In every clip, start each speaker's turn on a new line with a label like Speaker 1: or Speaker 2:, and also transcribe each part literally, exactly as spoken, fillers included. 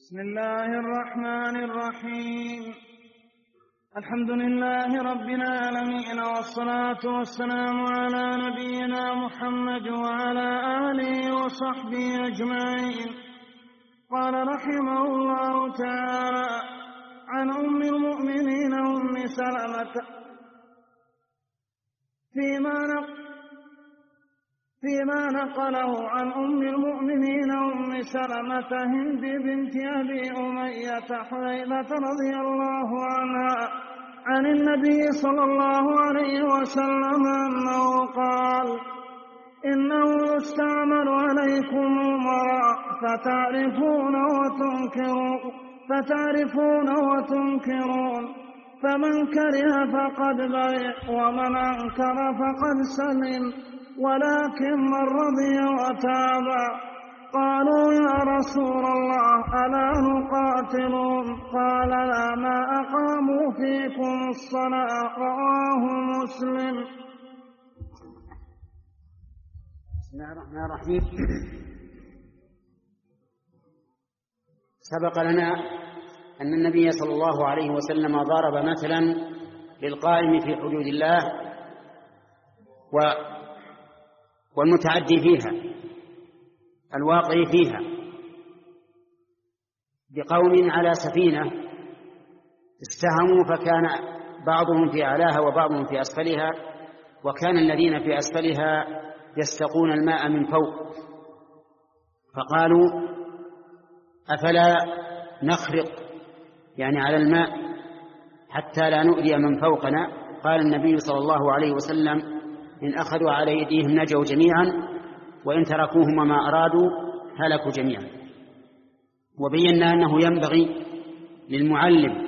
Speaker 1: بسم الله الرحمن الرحيم. الحمد لله رب العالمين، والصلاة والسلام على نبينا محمد وعلى آله وصحبه أجمعين. قال رحمه الله تعالى: عن أم المؤمنين أم سلمة فيما نقل فيما نقله عن أم المؤمنين أم سلمة هند بنت أبي أمية حذيفة رضي الله عنها عن النبي صلى الله عليه وسلم أنه قال: إنه يستعمل عليكم أمراء فتعرفون وتنكرون فتعرفون وتنكرون فمن كره فقد برئ ومن أنكر فقد سلم، ولكن من رضي وتابع. قالوا: يا رسول الله ألا نقاتلهم؟ قال: لا، ما أقاموا فيكم الصلاة. رواه مسلم.
Speaker 2: بسم الله الرحمن الرحيم. سبق لنا أن النبي صلى الله عليه وسلم ضرب مثلا للقائم في حدود الله و والمتعدي فيها الواقع فيها بقوم على سفينة استهموا، فكان بعضهم في أعلاها وبعضهم في أسفلها، وكان الذين في أسفلها يستقون الماء من فوق، فقالوا: أفلا نخرق يعني على الماء حتى لا نؤذي من فوقنا؟ قال النبي صلى الله عليه وسلم: إن أخذوا على أيديهم نجوا جميعا، وإن تركوهم ما أرادوا هلكوا جميعا. وبينا أنه ينبغي للمعلم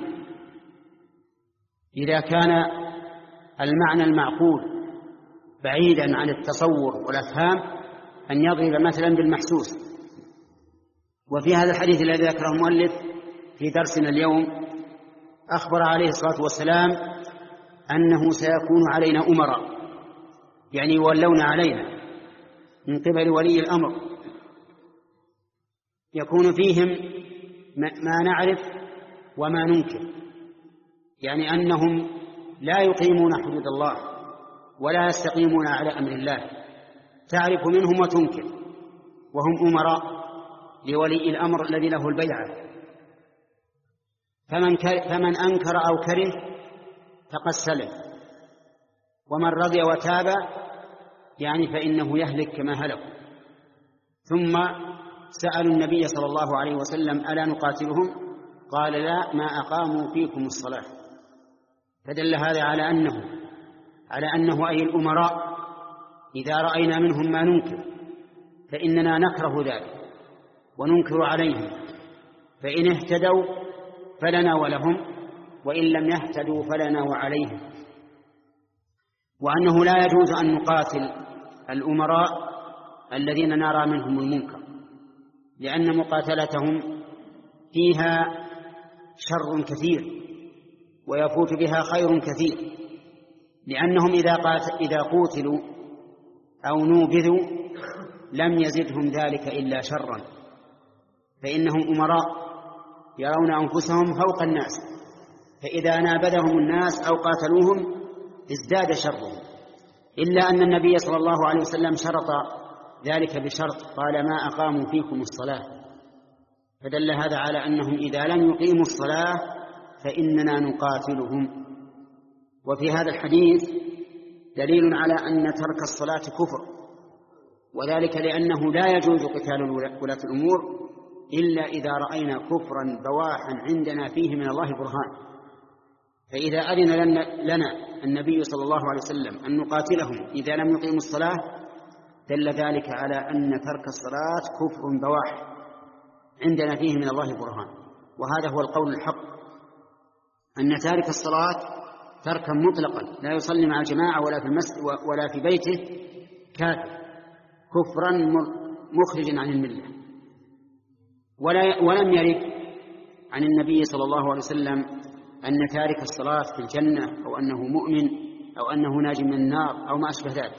Speaker 2: إذا كان المعنى المعقول بعيدا عن التصور والأفهام أن يضرب مثلا بالمحسوس. وفي هذا الحديث الذي ذكره المؤلف في درسنا اليوم أخبر عليه الصلاة والسلام أنه سيكون علينا أمراء، يعني يولون علينا من قبل ولي الأمر، يكون فيهم ما نعرف وما ننكر، يعني أنهم لا يقيمون حدود الله ولا يستقيمون على أمر الله، تعرف منهم وتنكر، وهم أمراء لولي الأمر الذي له البيعة. فمن, فمن أنكر أو كره فقد سلم، ومن رضي وتاب يعني فإنه يهلك كما هلكوا. ثم سألوا النبي صلى الله عليه وسلم: ألا نقاتلهم؟ قال: لا، ما أقاموا فيكم الصلاة. فدل هذا على أنه على أنه أي الأمراء إذا رأينا منهم ما ننكر فإننا نكره ذلك وننكر عليهم، فإن اهتدوا فلنا ولهم، وإن لم يهتدوا فلنا وعليهم. وأنه لا يجوز أن نقاتل الأمراء الذين نرى منهم المنكر، لأن مقاتلتهم فيها شر كثير ويفوت بها خير كثير، لأنهم إذا قوتلوا أو نوبذوا لم يزدهم ذلك إلا شرا، فإنهم أمراء يرون أنفسهم فوق الناس، فإذا نابذهم الناس أو قاتلوهم ازداد شرهم. إلا أن النبي صلى الله عليه وسلم شرط ذلك بشرط، قال: ما أقاموا فيكم الصلاة. فدل هذا على أنهم إذا لم يقيموا الصلاة فإننا نقاتلهم. وفي هذا الحديث دليل على أن ترك الصلاة كفر، وذلك لأنه لا يجوز قتال ولاة الأمور إلا إذا رأينا كفرا بواحا عندنا فيه من الله برهان. فإذا أذن لنا النبي صلى الله عليه وسلم أن نقاتلهم إذا لم يقيموا الصلاة دل ذلك على أن ترك الصلاة كفر بواح عندنا فيه من الله برهان. وهذا هو القول الحق، أن تارك الصلاة تركا مطلقا لا يصلي مع الجماعة ولا في المسجد ولا في بيته كافر كفرا مخرجا عن الملة. ولم يرد عن النبي صلى الله عليه وسلم أن تارك الصلاة في الجنة أو أنه مؤمن أو أنه ناج من النار أو ما أشبه ذلك.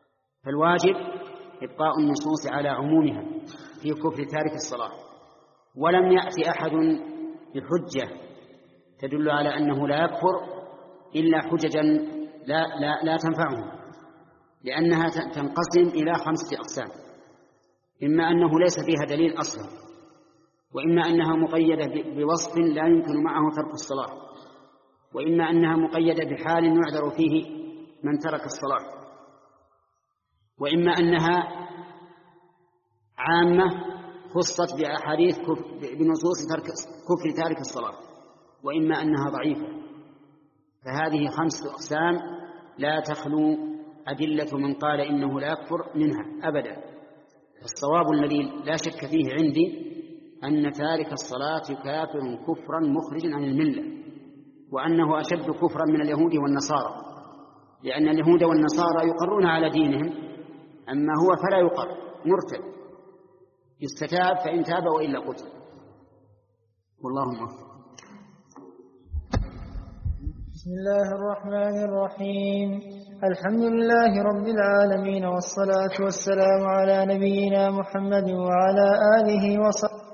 Speaker 2: فالواجب إبقاء النصوص على عمومها في كفر تارك الصلاة، ولم يأتي أحد بحجة تدل على أنه لا يكفر إلا حججا لا, لا, لا تنفعهم، لأنها تنقسم إلى خمسة أقسام: إما أنه ليس فيها دليل أصلا، وإما أنها مقيدة بوصف لا يمكن معه ترك الصلاة، وإما أنها مقيدة بحال يعذر فيه من ترك الصلاة، وإما أنها عامة خصت بأحاديث بنصوص كفر تارك الصلاة، وإما أنها ضعيفة. فهذه خمسة أقسام لا تخلو أدلة من قال إنه لا يكفر منها أبدا. الصواب الذي لا شك فيه عندي أن تارك الصلاة كافر كفرا مخرجا عن الملة، وأنه أشد كفرا من اليهود والنصارى، لأن اليهود والنصارى يقرون على دينهم، أما هو فلا يقر، مرتد، يستتاب فإن تاب وإلا قتل. والله موفق.
Speaker 1: بسم الله الرحمن الرحيم. الحمد لله رب العالمين، والصلاة والسلام على نبينا محمد وعلى آله وصحبه.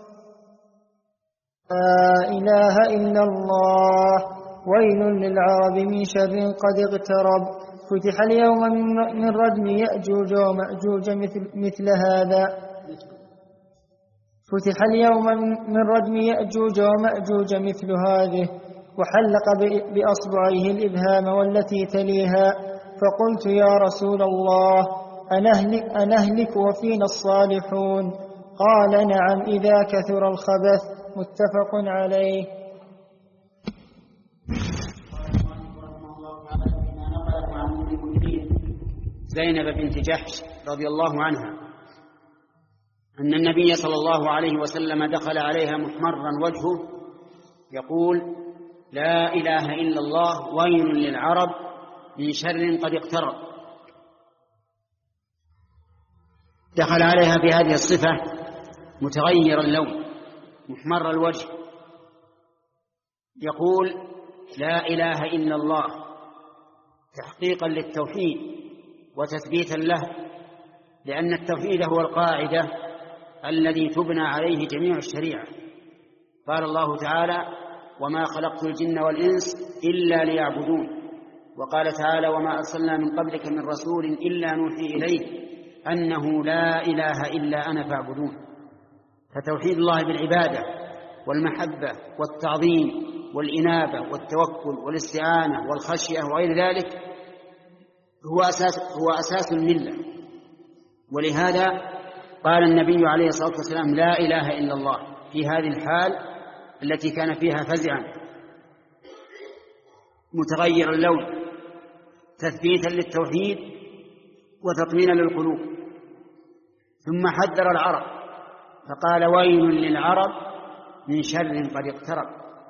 Speaker 1: لا إله إلا الله. ويل للعرب من شر قد اقترب. فتح اليوم من ردم يأجوج ومأجوج مثل, مثل هذا فتح اليوم من ردم يأجوج ومأجوج مثل هذه، وحلق بأصبعيه الإبهام والتي تليها، فقلت يا رسول الله أنهلك, أنهلك وفينا الصالحون؟ قال نعم إذا كثر الخبث. متفق عليه.
Speaker 2: زينب بنت جحش رضي الله عنها أن النبي صلى الله عليه وسلم دخل عليها محمرا وجهه يقول: لا إله إلا الله، ويل للعرب من شر قد اقترب. دخل عليها بهذه الصفة متغير اللون محمر الوجه يقول: لا إله إلا الله، تحقيقا للتوحيد وتثبيتا له، لأن التوحيد هو القاعدة الذي تبنى عليه جميع الشريعة. قال الله تعالى: وما خلقت الجن والإنس إلا ليعبدون. وقال تعالى: وما أرسلنا من قبلك من رسول إلا نوحي إليه أنه لا إله إلا أنا فاعبدون. فتوحيد الله بالعبادة والمحبة والتعظيم والإنابة والتوكل والاستعانة والخشية وغير ذلك هو أساس, هو أساس الملة. ولهذا قال النبي عليه الصلاة والسلام: لا إله إلا الله، في هذه الحال التي كان فيها فزعا متغير اللون تثبيتا للتوحيد وتطمينا للقلوب. ثم حذر العرب فقال: ويل للعرب من شر قد اقترب.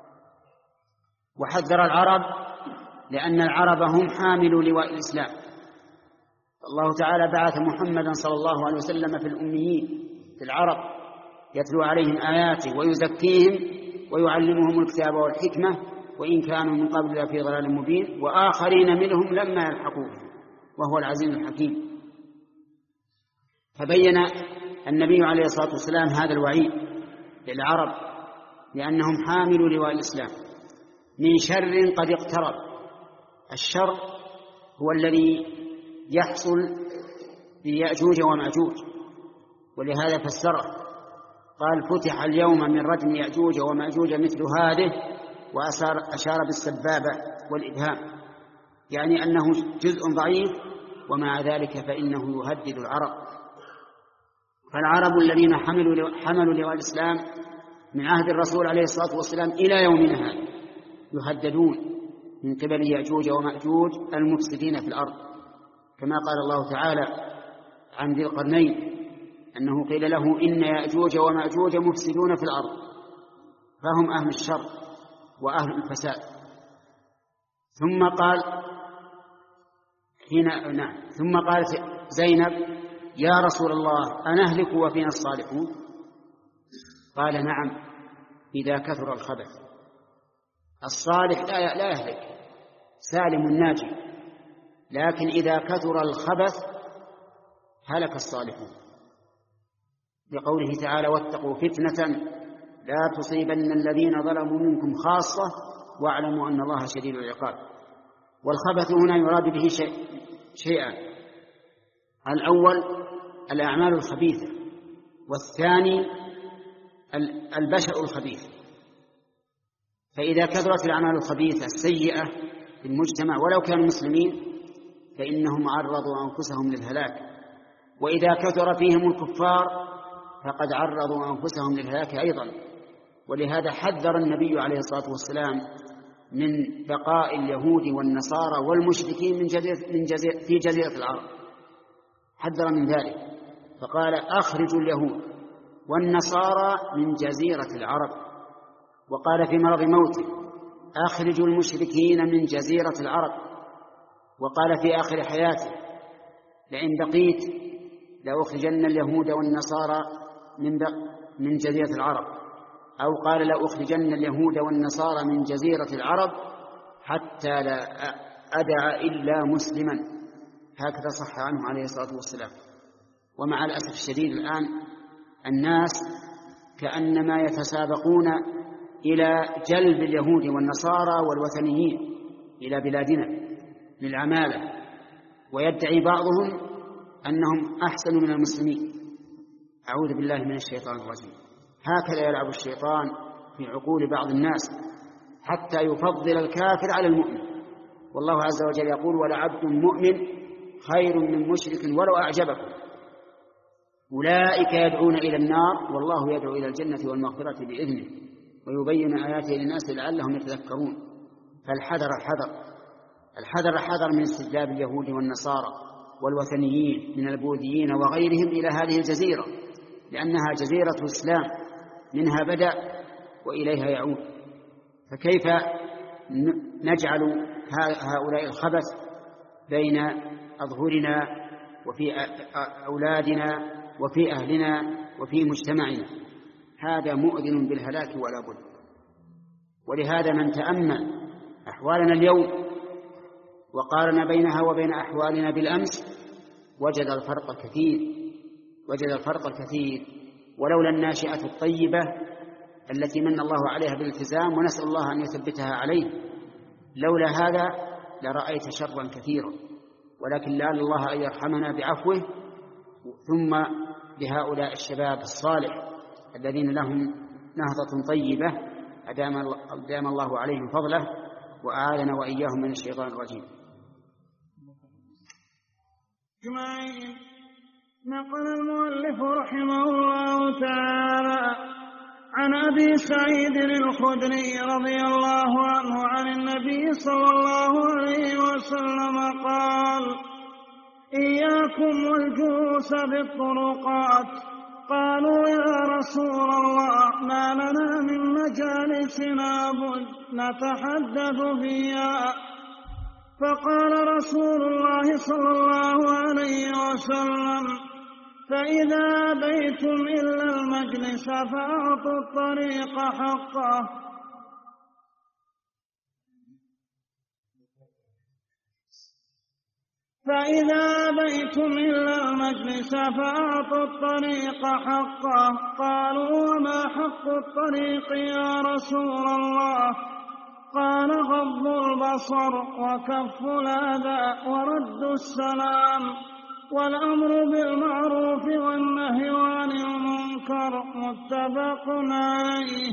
Speaker 2: وحذر العرب لأن العرب هم حاملوا لواء الإسلام. الله تعالى بعث محمدا صلى الله عليه وسلم في الأميين في العرب يتلو عليهم آياته ويزكيهم ويعلمهم الكتاب والحكمة، وإن كانوا من قبل لفي ضلال مبين، وآخرين منهم لما يلحقوا وهو العزيز الحكيم. فبين النبي عليه الصلاة والسلام هذا الوعيد للعرب لأنهم حاملوا لواء الإسلام من شر قد اقترب. الشر هو الذي يحصل بيأجوج ومأجوج، ولهذا فسره قال: فتح اليوم من ردم يأجوج ومأجوج مثل هذه، وأشار بالسبابة والإبهام، يعني أنه جزء ضعيف، ومع ذلك فإنه يهدد العرب. فالعرب الذين حملوا حملوا لواء الإسلام من عهد الرسول عليه الصلاة والسلام إلى يومنا هذا يهددون من قبل يأجوج ومأجوج المفسدين في الأرض، كما قال الله تعالى عن ذي القرنين أنه قيل له: إن يأجوج ومأجوج مفسدون في الأرض، فهم أهل الشر وأهل الفساد. ثم قال حين نعم ثم قالت زينب: يا رسول الله أنهلك وفينا الصالحون؟ قال: نعم إذا كثر الخبث. الصالح لا يهلك، سالم ناجي، لكن إذا كثر الخبث هلك الصالحون، لقوله تعالى: واتقوا فتنة لا تصيبن الذين ظلموا منكم خاصة واعلموا أن الله شديد العقاب. والخبث هنا يراد به شيء شيئان: الأول الأعمال الخبيثة، والثاني البشر الخبيث. فإذا كثرت الأعمال الخبيثة السيئة في المجتمع ولو كانوا مسلمين فإنهم عرضوا أنفسهم للهلاك، وإذا كثر فيهم الكفار فقد عرضوا أنفسهم للهلاك أيضا. ولهذا حذر النبي عليه الصلاة والسلام من بقاء اليهود والنصارى والمشركين من جزيرة من جزيرة في جزيرة العرب، حذر من ذلك فقال: أخرجوا اليهود والنصارى من جزيرة العرب. وقال في مرض موته: أخرجوا المشركين من جزيرة العرب. وقال في آخر حياته: لئن بقيت لأخرجن اليهود والنصارى من من جزيرة العرب. أو قال: لأخرجن اليهود والنصارى من جزيرة العرب حتى لا أدع إلا مسلما. هكذا صح عنه عليه الصلاة والسلام. ومع الأسف الشديد الآن الناس كأنما يتسابقون إلى جلب اليهود والنصارى والوثنيين إلى بلادنا للعمالة، ويدعي بعضهم أنهم أحسن من المسلمين. أعوذ بالله من الشيطان الرجيم. هكذا يلعب الشيطان في عقول بعض الناس حتى يفضل الكافر على المؤمن. والله عز وجل يقول: ولعبد مؤمن خير من مشرك ولو أعجبكم. أولئك يدعون إلى النار والله يدعو إلى الجنة والمغفرة بإذنه ويبين آياته للناس لعلهم يتذكرون. فالحذر الحذر الحذر حذر من استجلاب اليهود والنصارى والوثنيين من البوذيين وغيرهم إلى هذه الجزيرة، لأنها جزيرة إسلام، منها بدأ وإليها يعود. فكيف نجعل هؤلاء الخبث بين أظهرنا وفي أولادنا وفي أهلنا وفي مجتمعنا؟ هذا مؤذن بالهلاك ولا بد. ولهذا من تأمل أحوالنا اليوم وقارن بينها وبين أحوالنا بالأمس وجد الفرق كثير وجد الفرق كثير ولولا الناشئة الطيبة التي من الله عليها بالالتزام، ونسأل الله أن يثبتها عليه، لولا هذا لرأيت شرا كثيرا. ولكن لعل الله أن يرحمنا بعفوه، ثم بهؤلاء الشباب الصالح الذين لهم نهضة طيبة أدام الله عليهم فضله وأعاذنا وإياهم من الشيطان الرجيم.
Speaker 3: أجمعين. نقل المؤلف رحمه الله تعالى عن أبي سعيد الخدري رضي الله عنه عن النبي صلى الله عليه وسلم قال: إياكم والجلوس بالطرقات. قالوا: يا رسول الله ما لنا من مجالسنا بد نتحدث فيها. فقال رسول الله صلى الله عليه وسلم: فإذا أبيتم إلا المجلس فأعطوا الطريق حقه. فإذا أبيتم إلا المجلس فأعطوا الطريق حقه. قالوا: وما حق الطريق يا رسول الله؟ قال: غض البصر وكف الأذى ورد السلام والأمر بالمعروف والنهي عن المنكر. متفق عليه.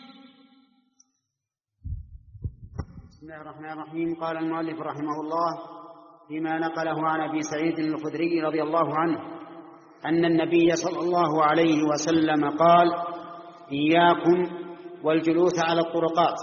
Speaker 2: بسم الله الرحمن الرحيم. قال المؤلف رحمه الله فيما نقله عن أبي سعيد الخدري رضي الله عنه أن النبي صلى الله عليه وسلم قال: إياكم والجلوس على الطرقات.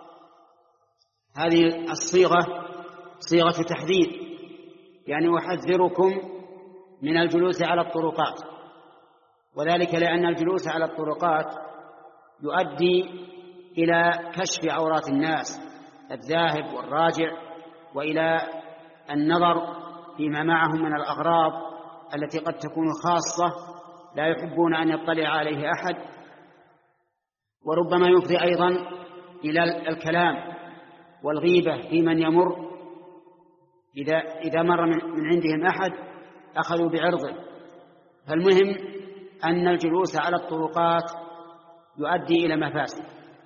Speaker 2: هذه الصيغة صيغة تحذير، يعني أحذركم من الجلوس على الطرقات، وذلك لأن الجلوس على الطرقات يؤدي إلى كشف عورات الناس الذاهب والراجع، وإلى النظر فيما معهم من الأغراض التي قد تكون خاصة لا يحبون أن يطلع عليه أحد، وربما يفضي أيضا إلى الكلام والغيبة في من يمر. إذا, إذا مر من عندهم أحد أخذوا بعرضه. فالمهم أن الجلوس على الطرقات يؤدي إلى مفاسد.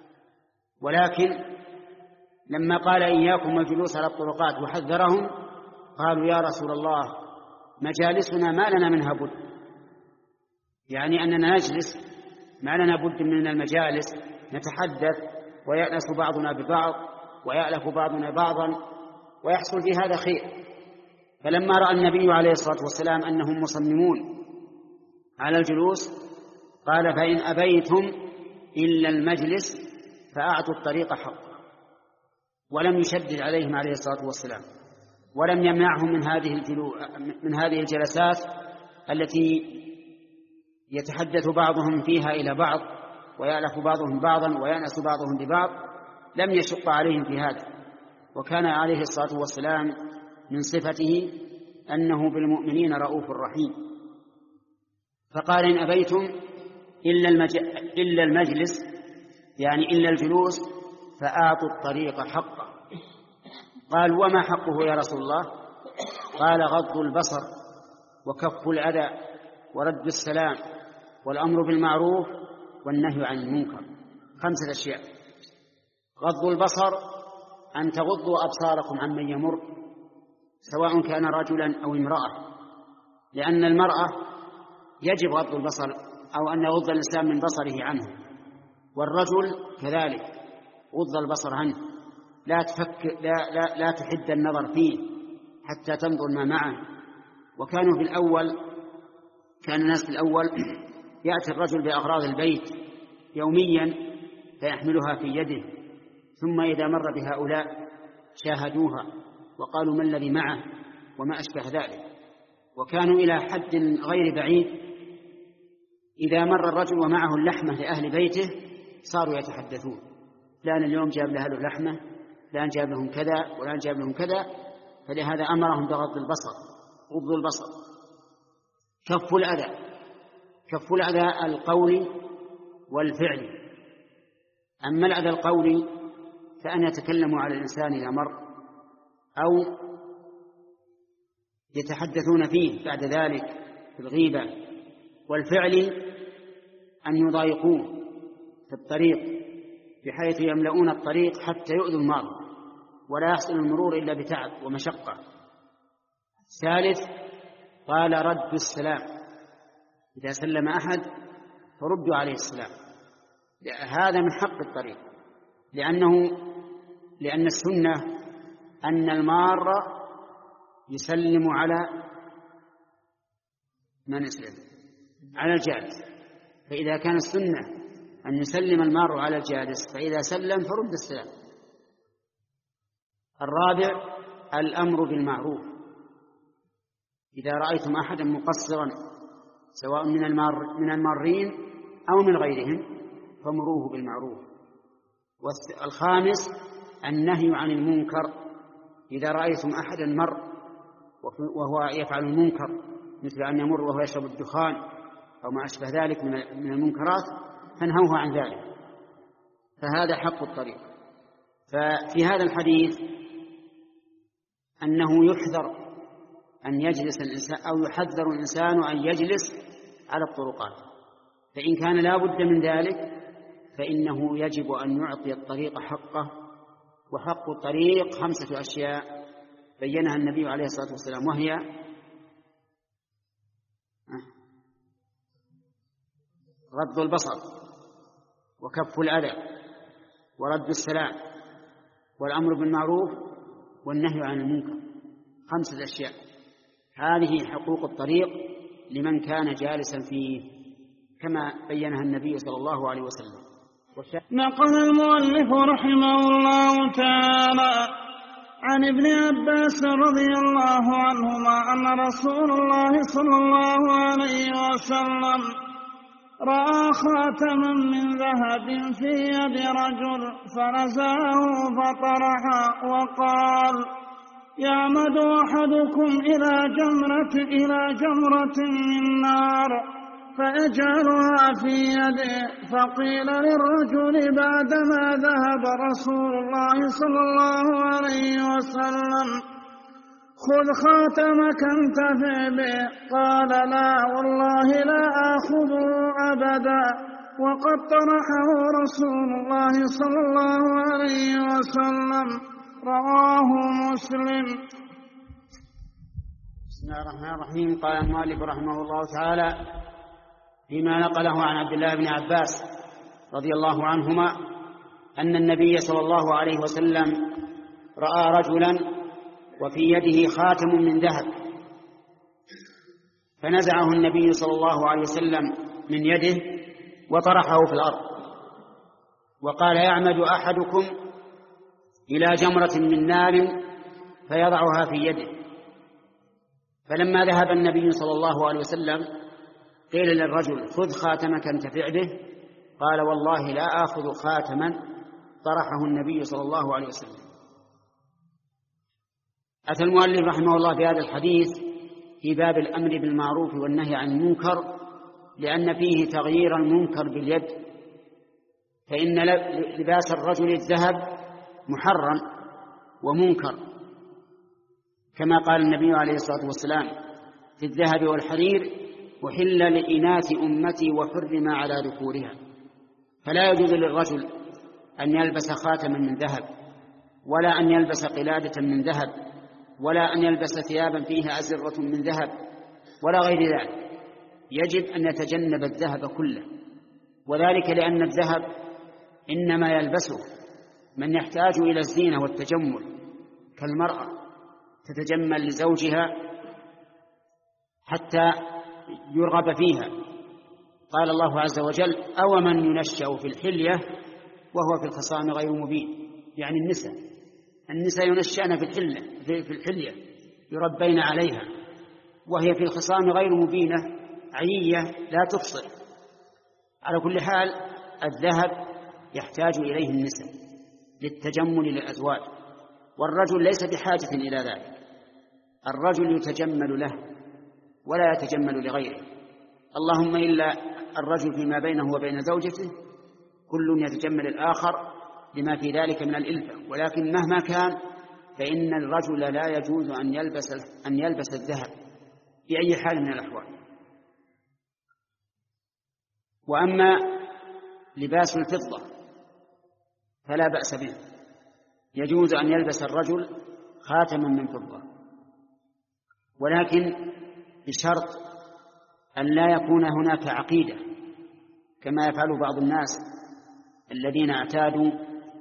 Speaker 2: ولكن لما قال إياكم والجلوس على الطرقات وحذرهم قالوا يا رسول الله مجالسنا ما لنا منها بد، يعني أننا نجلس ما لنا بد من المجالس نتحدث ويأنس بعضنا ببعض ويألف بعضنا بعضا ويحصل في هذا خير. فلما رأى النبي عليه الصلاة والسلام أنهم مصممون على الجلوس قال فإن أبيتم إلا المجلس فأعطوا الطريق حقه، ولم يشدد عليهم عليه الصلاة والسلام، ولم يمنعهم من هذه الجلو... من هذه الجلسات التي يتحدث بعضهم فيها إلى بعض ويألف بعضهم بعضا ويأنس بعضهم ببعض، لم يشق عليهم في هذا. وكان عليه الصلاة والسلام من صفته أنه بالمؤمنين رؤوف رحيم. فقال إن أبيتم إلا, المج... إلا المجلس يعني إلا الجلوس فآتوا الطريق حقه. قال وما حقه يا رسول الله؟ قال غض البصر وكف الأذى ورد السلام والأمر بالمعروف والنهي عن المنكر. خمسة أشياء. غض البصر أن تغضوا أبصاركم عن من يمر سواء كان رجلا أو امرأة، لأن المرأة يجب غض البصر أو أن يغض الإنسان من بصره عنه، والرجل كذلك غض البصر عنه، لا تفكر لا, لا, لا تحد النظر فيه حتى تنظر ما معه. وكانوا في الأول كان الناس في الأول يأتي الرجل بأغراض البيت يوميا فيحملها في يده، ثم إذا مر بهؤلاء شاهدوها وقالوا ما الذي معه وما أشبه ذلك. وكانوا إلى حد غير بعيد إذا مر الرجل ومعه اللحمة لأهل بيته صاروا يتحدثون فلان اليوم جاب له لحمة، فلان جاب لهم كذا، ولان جاب لهم كذا. فلهذا أمرهم بغض البصر. غض البصر. كف الأذى. كف الأذى القولي والفعلي. أما الأذى القولي فأن يتكلموا على الإنسان إذا مر أو يتحدثون فيه بعد ذلك في الغيبة، والفعلي أن يضايقوه في الطريق بحيث يملؤون الطريق حتى يؤذوا المار ولا يحصل المرور إلا بتعب ومشقة. ثالث قال رد السلام، إذا سلم أحد فردوا عليه السلام. هذا من حق الطريق، لأنه لأن السنة أن المار يسلم على من يسلم على الجالس، فإذا كان السنة أن يسلم المار على الجالس فإذا سلم فرد السلام. الرابع الأمر بالمعروف. إذا رأيتم أحدا مقصرا سواء من المار من المارين أو من غيرهم فمروه بالمعروف. والخامس النهي عن المنكر. إذا رأيتم أحدا مر وهو يفعل المنكر مثل أن يمر وهو يشرب الدخان أو ما أشبه ذلك من المنكرات فانهوه عن ذلك، فهذا حق الطريق. ففي هذا الحديث أنه يحذر أن يجلس الإنسان أو يحذر الإنسان أن يجلس على الطرقات، فإن كان لا بد من ذلك فإنه يجب أن يعطي الطريق حقه. وحق الطريق خمسة أشياء بينها النبي عليه الصلاة والسلام، وهي غض البصر وكف الأذى ورد السلام والأمر بالمعروف والنهي عن المنكر. خمسة أشياء هذه حقوق الطريق لمن كان جالسا فيه كما بينها النبي صلى الله عليه وسلم.
Speaker 3: نقل المؤلف رحمه الله تعالى عن ابن عباس رضي الله عنهما أن رسول الله صلى الله عليه وسلم رأى خاتما من ذهب في يد رجل فنزعه فطرحه وقال يعمد أحدكم إلى جمرة إلى جمرة من نار فيجعلها في يده. فقيل للرجل بعدما ذهب رسول الله صلى الله عليه وسلم خذ خاتمك انتفع به. قال لا والله لا آخذه أبدا. وقد طرحه رسول الله صلى الله عليه وسلم. رواه مسلم.
Speaker 2: بسم الله الرحمن الرحيم. قال المؤلف رحمه الله تعالى فيما نقله عن عبد الله بن عباس رضي الله عنهما أن النبي صلى الله عليه وسلم رأى رجلا وفي يده خاتم من ذهب، فنزعه النبي صلى الله عليه وسلم من يده وطرحه في الأرض، وقال: يعمد أحدكم إلى جمرة من نار فيضعها في يده. فلما ذهب النبي صلى الله عليه وسلم قيل للرجل: خذ خاتمك انتفع به. قال: والله لا آخذ خاتما طرحه النبي صلى الله عليه وسلم. أتى المؤلف رحمه الله بهذا الحديث في باب الأمر بالمعروف والنهي عن المنكر، لأن فيه تغيير المنكر باليد، فإن لباس الرجل الذهب محرم ومنكر، كما قال النبي عليه الصلاة والسلام في الذهب والحرير: أحل لإناث أمتي وحرم على ذكورها. فلا يجوز للرجل أن يلبس خاتما من ذهب، ولا أن يلبس قلادة من ذهب، ولا أن يلبس ثيابا فيها أزرة من ذهب، ولا غير ذلك. يجب أن يتجنب الذهب كله، وذلك لأن الذهب إنما يلبسه من يحتاج إلى الزينة والتجمل، كالمرأة تتجمل لزوجها حتى يرغب فيها. قال الله عز وجل: أو من ينشأ في الحلية وهو في الخصام غير مبين. يعني النساء النساء ينشأن في الحلية في الحلية يربين عليها، وهي في الخصام غير مبينة عيية لا تبصر. على كل حال الذهب يحتاج إليه النساء للتجمل للأزواج، والرجل ليس بحاجة إلى ذلك. الرجل يتجمل له ولا يتجمل لغيره، اللهم إلا الرجل فيما بينه وبين زوجته كل يتجمل الآخر لما في ذلك من الإلفة، ولكن مهما كان فإن الرجل لا يجوز أن يلبس أن يلبس الذهب بأي حال من الأحوال. وأما لباس الفضة فلا بأس به، يجوز أن يلبس الرجل خاتما من فضة، ولكن بشرط أن لا يكون هناك عقيدة، كما يفعل بعض الناس الذين اعتادوا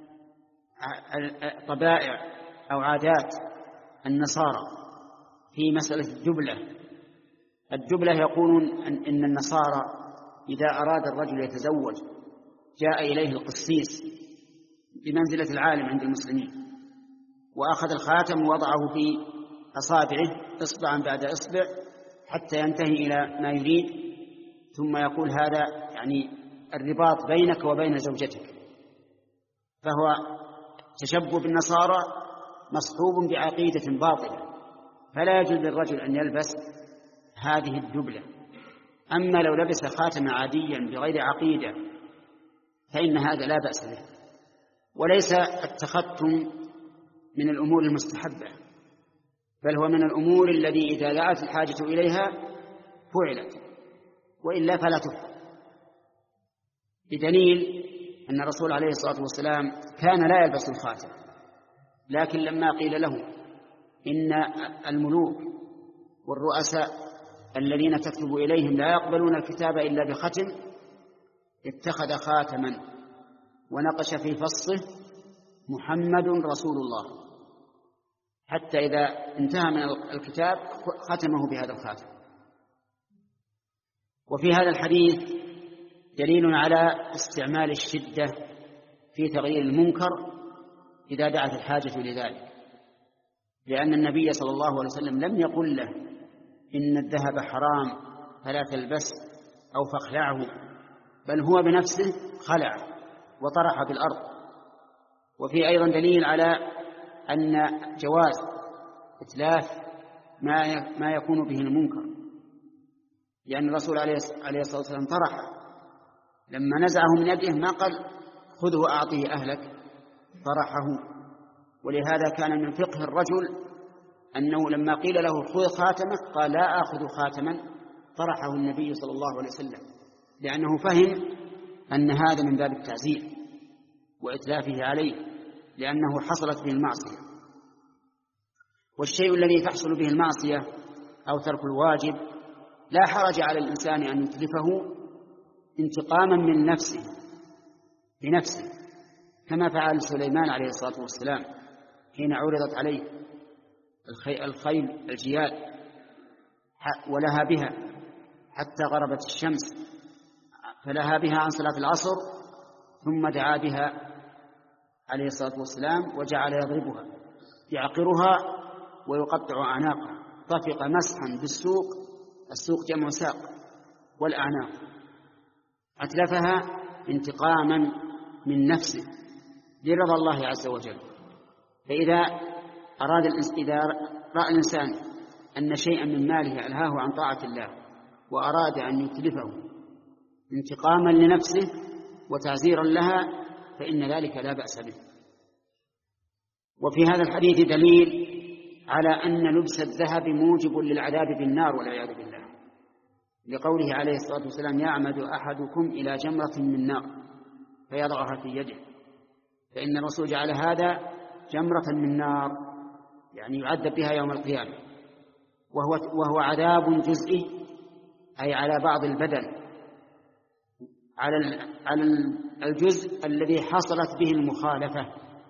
Speaker 2: طبائع أو عادات النصارى في مسألة الجبلة. الجبلة يقولون إن النصارى إذا أراد الرجل يتزوج جاء إليه القسيس بمنزلة العالم عند المسلمين، وأخذ الخاتم ووضعه في أصابعه إصبعا بعد إصبع حتى ينتهي إلى ما يريد، ثم يقول: هذا يعني الرباط بينك وبين زوجتك. فهو تشبه بالنصارى مصحوب بعقيدة باطلة، فلا يجوز للرجل أن يلبس هذه الدبلة. أما لو لبس خاتما عاديا بغير عقيدة فإن هذا لا بأس به، وليس التختم من الأمور المستحبة، بل هو من الأمور الذي إذا دعت الحاجة إليها فعلت، وإلا فلا تفعل، بدليل أن الرسول عليه الصلاة والسلام كان لا يلبس الخاتم، لكن لما قيل له إن الملوك والرؤساء الذين تكتب إليهم لا يقبلون الكتاب إلا بختم، اتخذ خاتما ونقش في فصه: محمد رسول الله، حتى إذا انتهى من الكتاب ختمه بهذا الخاتم. وفي هذا الحديث دليل على استعمال الشدة في تغيير المنكر إذا دعت الحاجة لذلك، لأن النبي صلى الله عليه وسلم لم يقل له إن الذهب حرام فلا تلبس أو فاخلعه، بل هو بنفسه خلع وطرح في الأرض. وفي أيضا دليل على أن جواز إتلاف ما يكون به المنكر، لأن الرسول عليه الصلاة والسلام طرح لما نزعه من يده ما قال: خذه أعطيه أهلك، طرحه. ولهذا كان من فقه الرجل أنه لما قيل له: خذ خاتمك، قال: لا آخذ خاتما، طرحه النبي صلى الله عليه وسلم، لأنه فهم أن هذا من باب التعزير وإتلافه عليه لأنه حصلت به المعصية. والشيء الذي تحصل به المعصية أو ترك الواجب لا حرج على الإنسان أن يتلفه انتقاما من نفسه بنفسه، كما فعل سليمان عليه الصلاة والسلام حين عرضت عليه الخيل الجياد ولها بها حتى غربت الشمس، فلها بها عن صلاة العصر، ثم دعا بها عليه الصلاة والسلام وجعل يضربها يعقرها ويقطع أعناقها، طفق مسحا بالسوق، السوق جمع ساق، والأعناق، أتلفها انتقاما من نفسه لرضا الله عز وجل. فإذا أراد إذا رأى الإنسان أن شيئا من ماله ألهاه عن طاعة الله وأراد أن يتلفه انتقاما لنفسه وتعزيرا لها فإن ذلك لا بأس به. وفي هذا الحديث دليل على أن لبس الذهب موجب للعذاب بالنار والعياذ بالله، لقوله عليه الصلاة والسلام: يعمد أحدكم إلى جمرة من نار فيضعها في يده، فإن الرسول جعل هذا جمرة من نار، يعني يعذب بها يوم القيامة، وهو, وهو عذاب جزئي، أي على بعض البدن، على على الجزء الذي حصلت به المخالفة.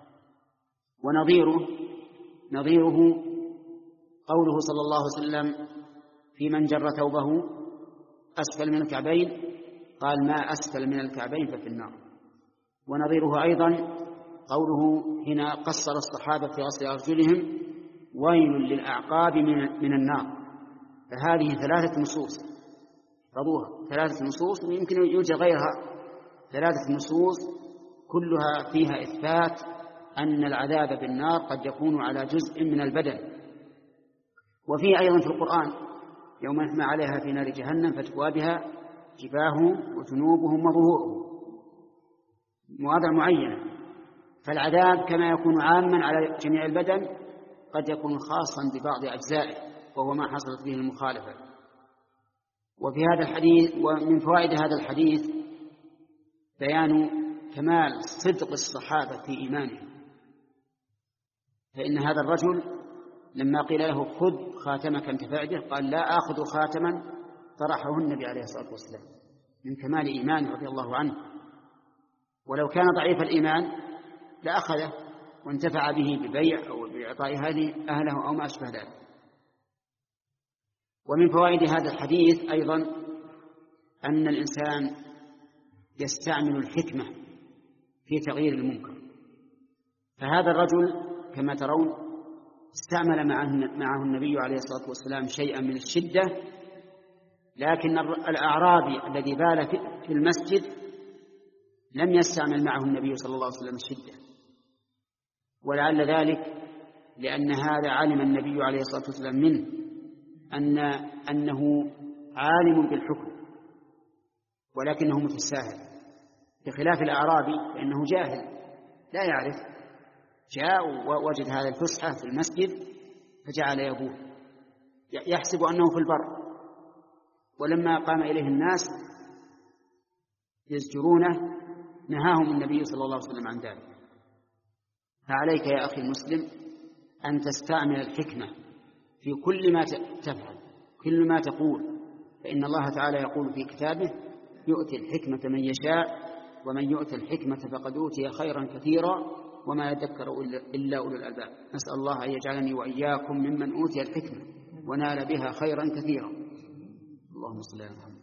Speaker 2: ونظيره نظيره قوله صلى الله عليه وسلم في من جر ثوبه أسفل من الكعبين قال: ما أسفل من الكعبين ففي النار. ونظيره أيضا قوله هنا قصر الصحابة في غسل أرجلهم: ويل للأعقاب من النار. فهذه ثلاثة نصوص رضوها، ثلاثة نصوص ويمكن يوجد غيرها، ثلاثة نصوص كلها فيها إثبات أن العذاب بالنار قد يكون على جزء من البدن. وفيه أيضا في القرآن: يوم نحمى عليها في نار جهنم فتكوى بها جباههم وجنوبهم وظهورهم، مواضع معينة. فالعذاب كما يكون عاما على جميع البدن قد يكون خاصا ببعض أجزائه، وهو ما حصلت به المخالفة. وفي هذا الحديث ومن فوائد هذا الحديث بيان كمال صدق الصحابة في إيمانهم، فإن هذا الرجل لما قيل له: خذ خاتمك انتفع به، قال: لا آخذ خاتما طرحه النبي عليه الصلاة والسلام، من كمال إيمانه رضي الله عنه. ولو كان ضعيف الإيمان لأخذه وانتفع به ببيع أو بإعطاء أهله أو ما أشبه ذلك. ومن فوائد هذا الحديث أيضا أن الإنسان يستعمل الحكمة في تغيير المنكر. فهذا الرجل كما ترون استعمل معه النبي عليه الصلاة والسلام شيئا من الشدة، لكن الأعرابي الذي بال في المسجد لم يستعمل معه النبي صلى الله عليه وسلم الشدة، ولعل ذلك لأن هذا علم النبي عليه الصلاة والسلام منه أن أنه عالم بالحكم ولكنه متساهل، بخلاف الأعرابي فإنه جاهل لا يعرف، جاء ووجد هذا الفسحة في المسجد فجعل يبول يحسب أنه في البر، ولما قام إليه الناس يزجرونه نهاهم النبي صلى الله عليه وسلم عن ذلك. فعليك يا أخي المسلم أن تستعمل الحكمة في كل ما تفعل، كل ما تقول، فإن الله تعالى يقول في كتابه: يؤتي الحكمة من يشاء ومن يؤتي الحكمة فقد أوتي خيرا كثيرا وما يذكر إلا أولو الألباب. نسأل الله أن يجعلني وإياكم ممن أوتي الحكمة ونال بها خيرا كثيرا. اللهم صل على محمد.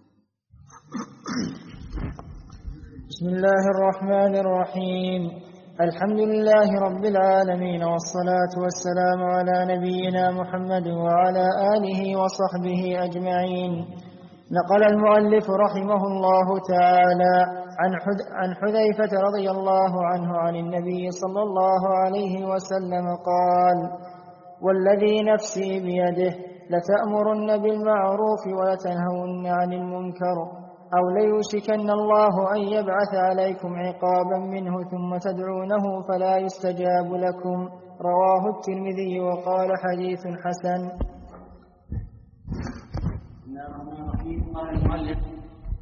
Speaker 1: بسم الله الرحمن الرحيم. الحمد لله رب العالمين، والصلاة والسلام على نبينا محمد وعلى آله وصحبه أجمعين. نقل المؤلف رحمه الله تعالى عن حذيفة رضي الله عنه عن النبي صلى الله عليه وسلم قال: والذي نفسي بيده لتأمرن بالمعروف ولتنهون عن المنكر، أو ليوشكن الله أن يبعث عليكم عقابا منه ثم تدعونه فلا يستجاب لكم. رواه الترمذي وقال: حديث حسن.
Speaker 2: قال المؤلف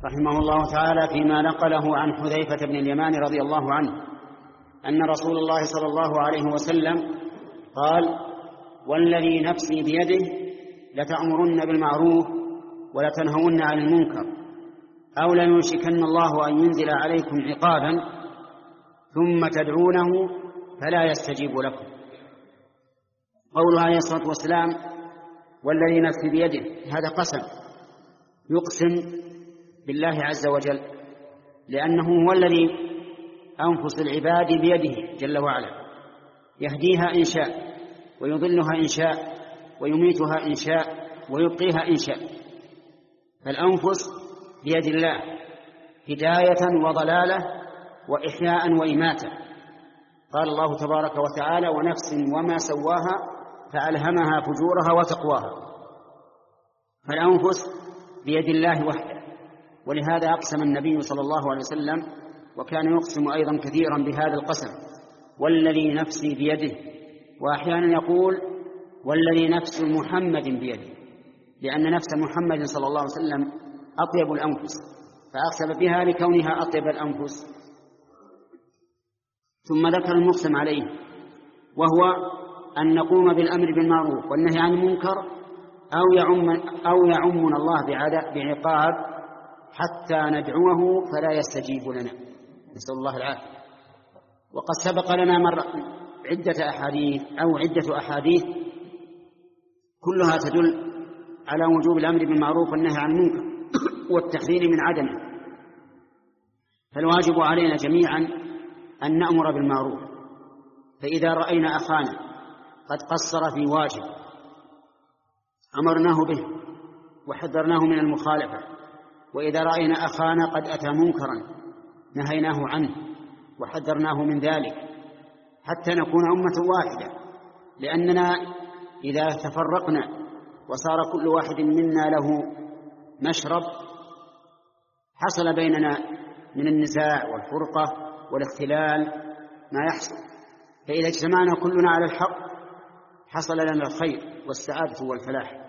Speaker 2: رحمه الله تعالى فيما نقله عن حذيفة بن اليمان رضي الله عنه أن رسول الله صلى الله عليه وسلم قال: والذي نفسي بيده لتأمرن بالمعروف ولتنهون عن المنكر أو ليوشكن الله أن ينزل عليكم عقابا ثم تدعونه فلا يستجيب لكم. قوله عليه الصلاة والسلام: والذي نفسي بيده، هذا قسم، يقسم بالله عز وجل، لأنه هو الذي أنفس العباد بيده جل وعلا، يهديها إن شاء ويضلها إن شاء ويميتها إن شاء ويبقيها إن شاء. فالأنفس بيد الله هداية وضلالة وإحياء وإماتة. قال الله تبارك وتعالى: ونفس وما سواها فألهمها فجورها وتقواها. فالأنفس بيد الله وحده، ولهذا أقسم النبي صلى الله عليه وسلم، وكان يقسم أيضا كثيرا بهذا القسم: والذي نفسي بيده. وأحيانا يقول: والذي نفس محمد بيده، لأن نفس محمد صلى الله عليه وسلم أطيب الأنفس، فأقسم بها لكونها أطيب الأنفس. ثم ذكر المقسم عليه، وهو أن نقوم بالأمر بالمعروف والنهي عن المنكر أو يعم أو يعمنا الله بعقاب حتى ندعوه فلا يستجيب لنا، نسأل الله العافية. وقد سبق لنا مرة عدة أحاديث أو عدة أحاديث كلها تدل على وجوب الأمر بالمعروف والنهي عن المنكر والتحذير من عدمه. فالواجب علينا جميعا أن نأمر بالمعروف، فإذا رأينا أخانا قد قصر في واجب أمرناه به وحذرناه من المخالفة، وإذا رأينا أخانا قد أتى منكرا نهيناه عنه وحذرناه من ذلك، حتى نكون أمة واحدة. لأننا إذا تفرقنا وصار كل واحد منا له مشرب حصل بيننا من النزاع والفرقة والاختلال ما يحصل. فإذا اجتمعنا كلنا على الحق حصل لنا الخير والسعادة والفلاح.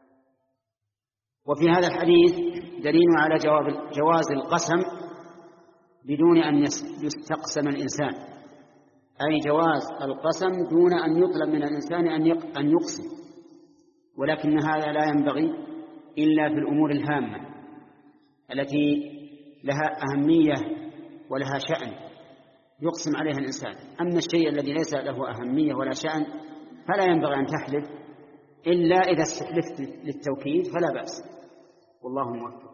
Speaker 2: وفي هذا الحديث دليل على جواز القسم بدون أن يستقسم الإنسان، أي جواز القسم دون أن يطلب من الإنسان أن يقسم، ولكن هذا لا ينبغي إلا في الأمور الهامة التي لها أهمية ولها شأن يقسم عليها الإنسان. أما الشيء الذي ليس له أهمية ولا شأن فلا ينبغي أن تحلف إلا إذا استحلفت للتوكيد فلا بأس، والله موفق.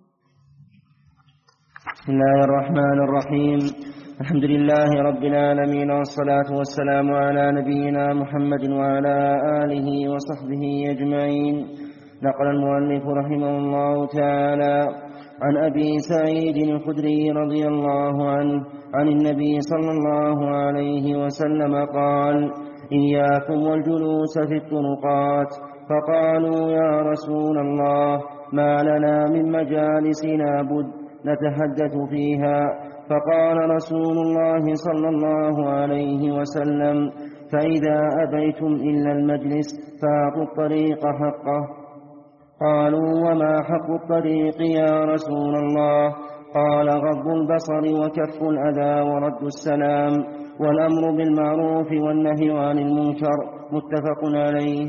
Speaker 4: بسم الله الرحمن الرحيم. الحمد لله رب العالمين، والصلاة والسلام على نبينا محمد وعلى آله وصحبه أجمعين. نقل المؤلف رحمه الله تعالى عن أبي سعيد الخدري رضي الله عنه عن النبي صلى الله عليه وسلم قال: إياكم والجلوس في الطرقات. فقالوا: يا رسول الله، ما لنا من مجالسنا بد نتحدث فيها. فقال رسول الله صلى الله عليه وسلم: فإذا أبيتم إلا المجلس فاعطوا الطريق حقه. قالوا: وما حق الطريق يا رسول الله؟ قال: غض البصر وكف الأذى ورد السلام والأمر بالمعروف والنهي عن المنكر. متفق عليه.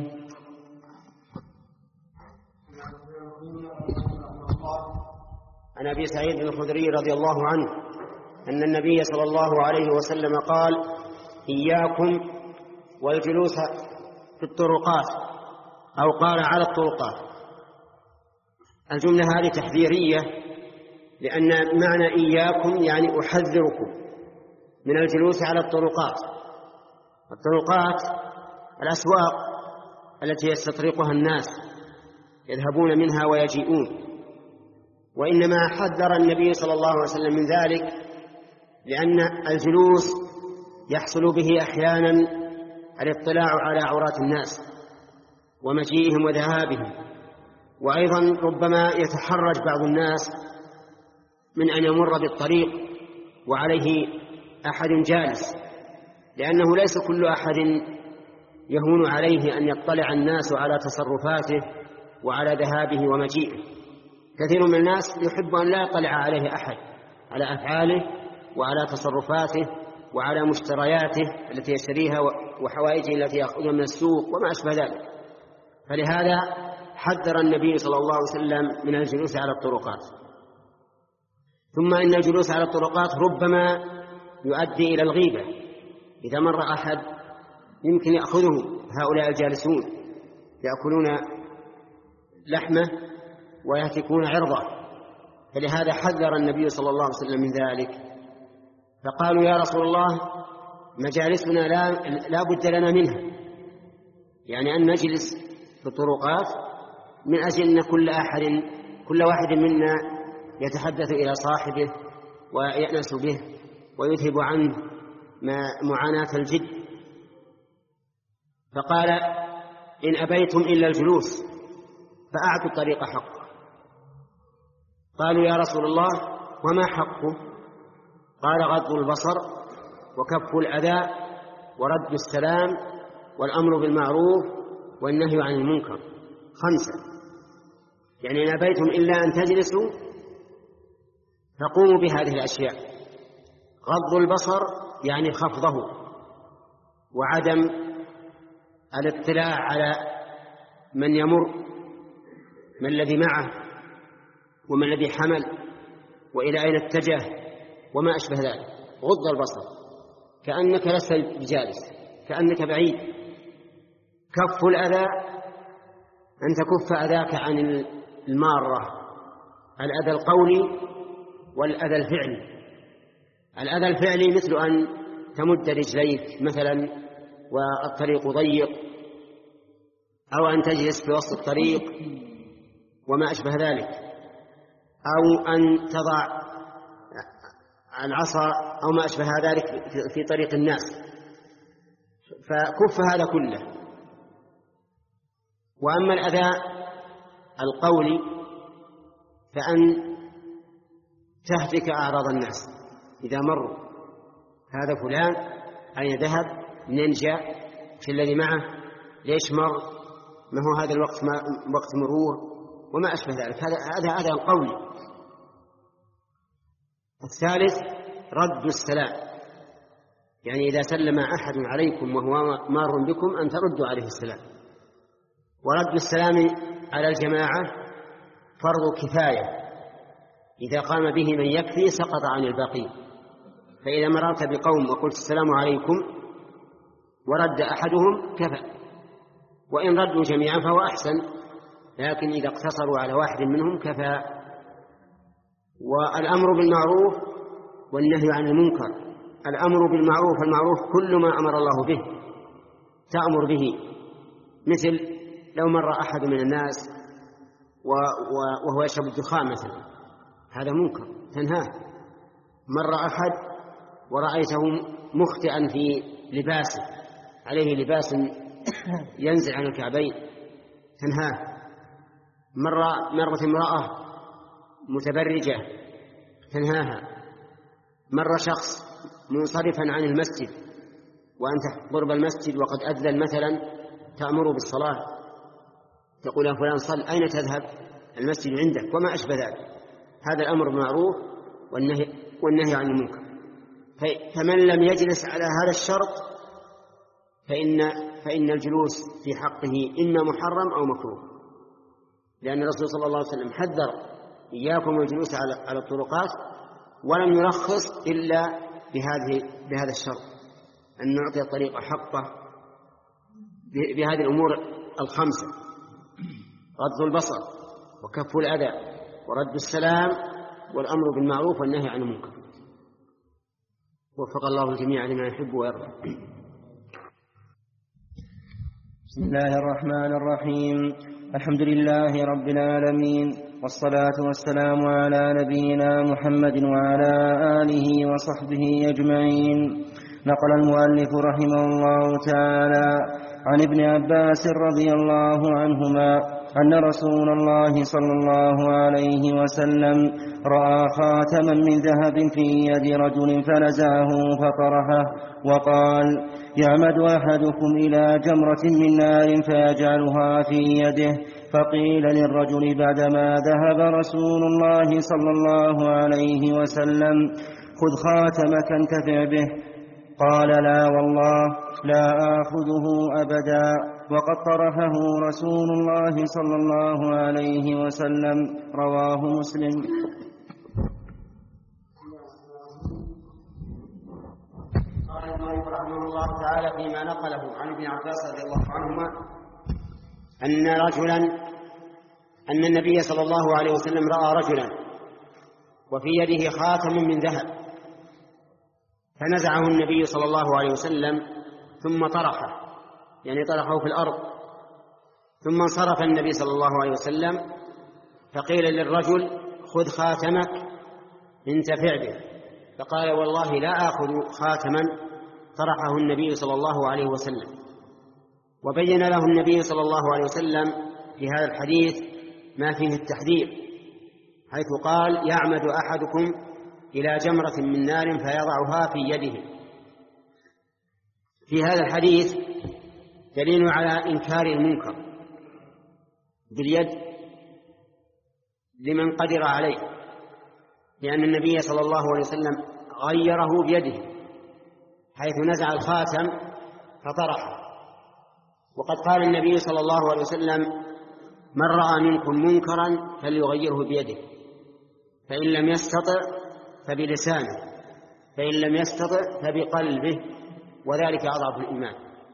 Speaker 2: عن أبي سعيد الخدري رضي الله عنه أن النبي صلى الله عليه وسلم قال: إياكم والجلوس في الطرقات، أو قال على الطرقات. الجملة هذه تحذيرية، لأن معنى إياكم يعني أحذركم من الجلوس على الطرقات. الطرقات الأسواق التي يستطرقها الناس يذهبون منها ويجيئون، وإنما حذر النبي صلى الله عليه وسلم من ذلك لأن الجلوس يحصل به أحيانا الاطلاع على عورات الناس ومجيئهم وذهابهم، وأيضا ربما يتحرج بعض الناس من أن يمر بالطريق وعليه أحد جالس، لأنه ليس كل أحد يهون عليه أن يطلع الناس على تصرفاته وعلى ذهابه ومجيئه، كثير من الناس يحب أن لا يطلع عليه أحد على أفعاله وعلى تصرفاته وعلى مشترياته التي يشتريها وحوائجه التي يأخذها من السوق وما أشبه ذلك. فلهذا حذر النبي صلى الله عليه وسلم من الجلوس على الطرقات. ثم إن الجلوس على الطرقات ربما يؤدي إلى الغيبة. إذا مر أحد يمكن يأخذه هؤلاء الجالسون يأكلون لحمه ويهتكون عرضه، فلهذا حذر النبي صلى الله عليه وسلم من ذلك. فقالوا يا رسول الله مجالسنا لا, لا بد لنا منها، يعني أن نجلس في الطرقات من أجل أن كل أحد كل واحد منا يتحدث إلى صاحبه ويأنس به ويذهب عنه معاناة الجد. فقال إن أبيتم إلا الجلوس فأعطوا الطريق حقه. قالوا يا رسول الله وما حقه؟ قال غض البصر وكف الأذى ورد السلام والأمر بالمعروف والنهي عن المنكر، خمسة. يعني إن أبيتم إلا أن تجلسوا فقوموا بهذه الأشياء. غض البصر يعني خفضه وعدم الاطلاع على من يمر، من الذي معه ومن الذي حمل وإلى أين اتجه وما أشبه ذلك. غض البصر كأنك لست بجالس، كأنك بعيد. كف الأذى أن تكف أذاك عن المارة، الأذى القولي والأذى الفعلي. الأذى الفعلي مثل أن تمد رجليك مثلا والطريق ضيق، أو أن تجلس في وسط الطريق وما أشبه ذلك، أو أن تضع العصا أو ما أشبه ذلك في طريق الناس. فكف هذا كله. وأما الأذى القولي فأن تهتك أعراض الناس. إذا مروا هذا فلان أين ذهب، منين جاء، في الذي معه، ليش مر، ما هو هذا الوقت ما وقت مرور وما أشبه ذلك، هذا هذا أذى قولي. الثالث رد السلام، يعني إذا سلم أحد عليكم وهو مار بكم أن تردوا عليه السلام. ورد السلام على الجماعة فرض كفاية، إذا قام به من يكفي سقط عن الباقين. فإذا مررت بقوم وقلت السلام عليكم ورد أحدهم كفى، وإن ردوا جميعا فهو أحسن، لكن إذا اقتصروا على واحد منهم كفى. والأمر بالمعروف والنهي عن المنكر. الأمر بالمعروف، المعروف كل ما أمر الله به تأمر به، مثل لو مر أحد من الناس وهو يشرب الدخان مثلا، هذا منكر تنهاه. مر أحد ورأيته مخطئا في لباسه، عليه لباس ينزل عن الكعبين، تنهاه. مر مرت امرأة متبرجة تنهاها. مر شخص منصرفا عن المسجد وأنت قرب المسجد وقد أذن مثلا تأمر بالصلاة، تقول يا فلان صل، أين تذهب، المسجد عندك وما أشبه ذلك. هذا الأمر بالمعروف والنهي, والنهي عن المنكر. فمن لم يجلس على هذا الشرط فإن, فإن الجلوس في حقه إما محرم أو مكروه، لأن الرسول صلى الله عليه وسلم حذر إياكم والجلوس على, على الطرقات، ولم يرخص إلا بهذه بهذا الشرط، أن نعطي الطريق حقه بهذه الأمور الخمسة: غض البصر وكف الأذى ورد السلام والأمر بالمعروف والنهي عن المنكر. وفق الله الجميع لما يحب ويرضى.
Speaker 4: بسم الله الرحمن الرحيم. الحمد لله رب العالمين، والصلاة والسلام على نبينا محمد وعلى آله وصحبه أجمعين. نقل المؤلف رحمه الله تعالى عن ابن عباس رضي الله عنهما أن رسول الله صلى الله عليه وسلم رأى خاتما من ذهب في يد رجل فنزعه فطرحه وقال: يعمد أحدكم إلى جمرة من نار فيجعلها في يده فقيل للرجل بعدما ذهب رسول الله صلى الله عليه وسلم: خذ خاتمك انتفع به. قال: لا والله لا آخذه أبدا، وقد طرحه رسول الله صلى الله عليه وسلم. رواه مسلم.
Speaker 2: قال المؤلف رحمه الله تعالى فيما نقله عن ابن عباس رضي الله عنهما أن رجلا أن النبي صلى الله عليه وسلم رأى رجلا وفي يده خاتم من ذهب، فنزعه النبي صلى الله عليه وسلم ثم طرحه، يعني طرحه في الأرض، ثم انصرف النبي صلى الله عليه وسلم فقيل للرجل: خذ خاتمك انتفع به. فقال: والله لا آخذ خاتما طرحه النبي صلى الله عليه وسلم. وبين له النبي صلى الله عليه وسلم في هذا الحديث ما فيه التحذير، حيث قال: يعمد أحدكم إلى جمرة من نار فيضعها في يده. في هذا الحديث دليل على إنكار المنكر باليد لمن قدر عليه، لأن النبي صلى الله عليه وسلم غيره بيده حيث نزع الخاتم فطرحه. وقد قال النبي صلى الله عليه وسلم: من رأى منكم منكرا فليغيره بيده، فإن لم يستطع فبلسانه، فإن لم يستطع فبقلبه، وذلك أضعف الإيمان.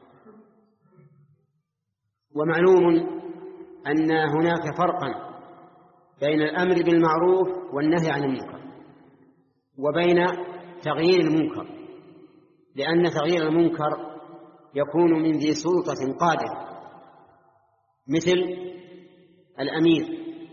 Speaker 2: ومعلوم أن هناك فرقا بين الأمر بالمعروف والنهي عن المنكر وبين تغيير المنكر، لأن تغيير المنكر يكون من ذي سلطة قادر مثل الأمير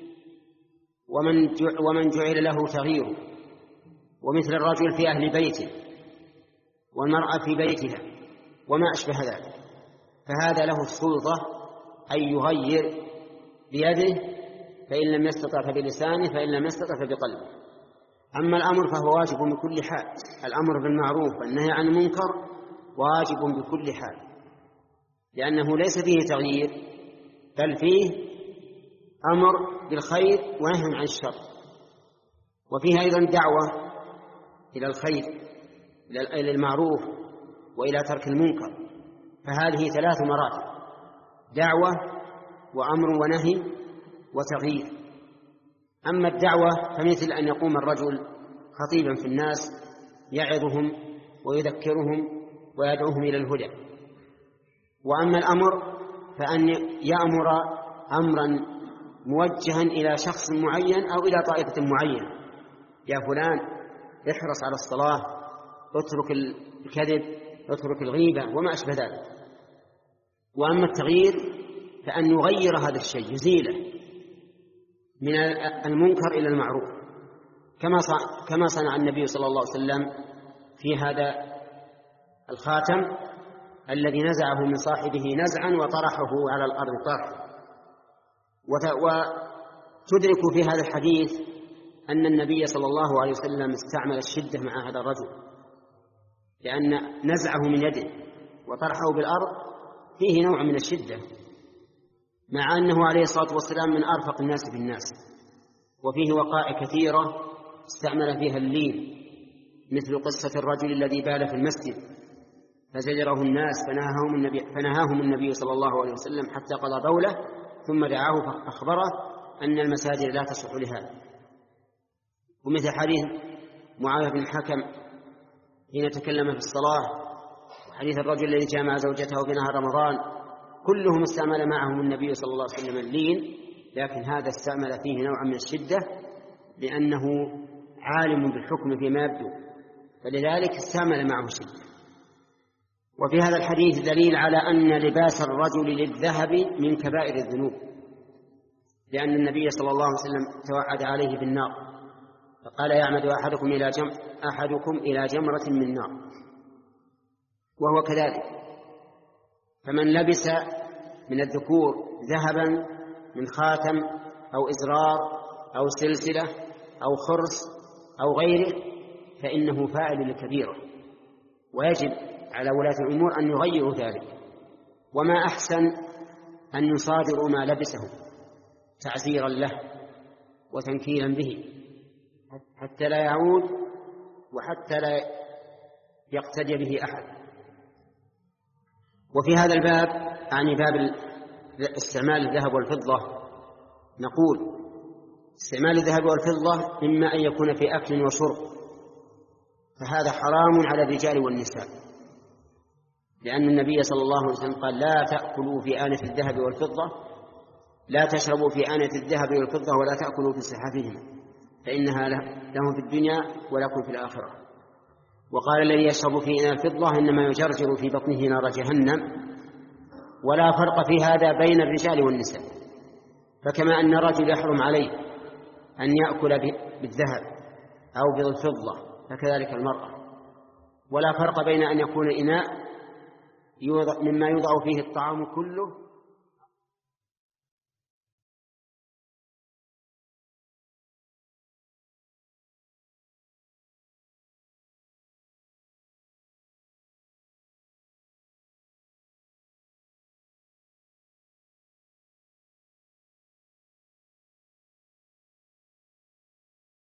Speaker 2: ومن جعل له تغييره، ومثل الرجل في أهل بيته والمرأة في بيتها وما أشبه ذلك، فهذا له السلطة أن يغير بيده، فإن لم يستطع فبلسانه، فإن لم يستطع فبقلبه. أما الأمر فهو واجب بكل حال، الأمر بالمعروف والنهي عن المنكر واجب بكل حال، لأنه ليس فيه تغيير بل فيه أمر بالخير ونهي عن الشر، وفيه أيضا دعوة إلى الخير، إلى المعروف وإلى ترك المنكر، فهذه ثلاث مراتب: دعوة وأمر ونهي وتغيير. أما الدعوة فمثل أن يقوم الرجل خطيبا في الناس يعظهم ويذكرهم ويدعوهم إلى الهدى. وأما الأمر فأن يأمر أمرا موجها إلى شخص معين أو إلى طائفة معينة: يا فلان احرص على الصلاة، اترك الكذب، اترك الغيبة وما أشبه ذلك. وأما التغيير فأن يغير هذا الشيء، يزيله من المنكر إلى المعروف، كما صنع النبي صلى الله عليه وسلم في هذا الخاتم الذي نزعه من صاحبه نزعا وطرحه على الأرض طرحا. وتدرك في هذا الحديث أن النبي صلى الله عليه وسلم استعمل الشدة مع هذا الرجل، لأن نزعه من يده وطرحه بالأرض فيه نوع من الشدة، مع أنه عليه الصلاة والسلام من أرفق الناس بالناس. وفيه وقائع كثيرة استعمل فيها اللين، مثل قصة الرجل الذي بال في المسجد فزجره الناس فنهاهم النبي, فنهاهم النبي صلى الله عليه وسلم حتى قضى بوله، ثم دعاه فأخبره أن المساجد لا تصح لهذا. ومثل حديث معاوية بن الحكم حين تكلم في الصلاة، وحديث الرجل الذي جامع زوجته في نهار رمضان، كلهم استعمل معهم النبي صلى الله عليه وسلم اللين، لكن هذا استعمل فيه نوعا من الشدة لأنه عالم بالحكم فيما يبدو، فلذلك استعمل معه الشدة. وفي هذا الحديث دليل على أن لباس الرجل للذهب من كبائر الذنوب، لأن النبي صلى الله عليه وسلم توعد عليه بالنار، فقال: يعمد أحدكم إلى جم... أحدكم إلى جمرة من نار. وهو كذلك، فمن لبس من الذكور ذهبا من خاتم أو إزرار أو سلسلة أو خرس أو غيره فإنه فاعل لكبيرة، ويجب على ولاة الأمور أن يغيروا ذلك. وما أحسن أن يصادروا ما لبسه، تعزيرا له وتنكيلا به حتى لا يعود وحتى لا يقتدي به أحد. وفي هذا الباب يعني باب استعمال الذهب والفضة نقول استعمال الذهب والفضة إما أن يكون في أكل وشرب، فهذا حرام على الرجال والنساء، لأن النبي صلى الله عليه وسلم قال لا تأكلوا في آنة الذهب والفضة، لا تشربوا في آنة الذهب والفضة ولا تأكلوا في صحافهما فإنها لهم في الدنيا ولكم في الآخرة. وقال الذي يشرب في إناء الفضة إنما يجرجر في بطنه نار جهنم. ولا فرق في هذا بين الرجال والنساء، فكما أن الرجل يحرم عليه أن يأكل بالذهب أو بالفضة فكذلك المرأة. ولا فرق بين أن يكون إناء مما يوضع فيه الطعام كله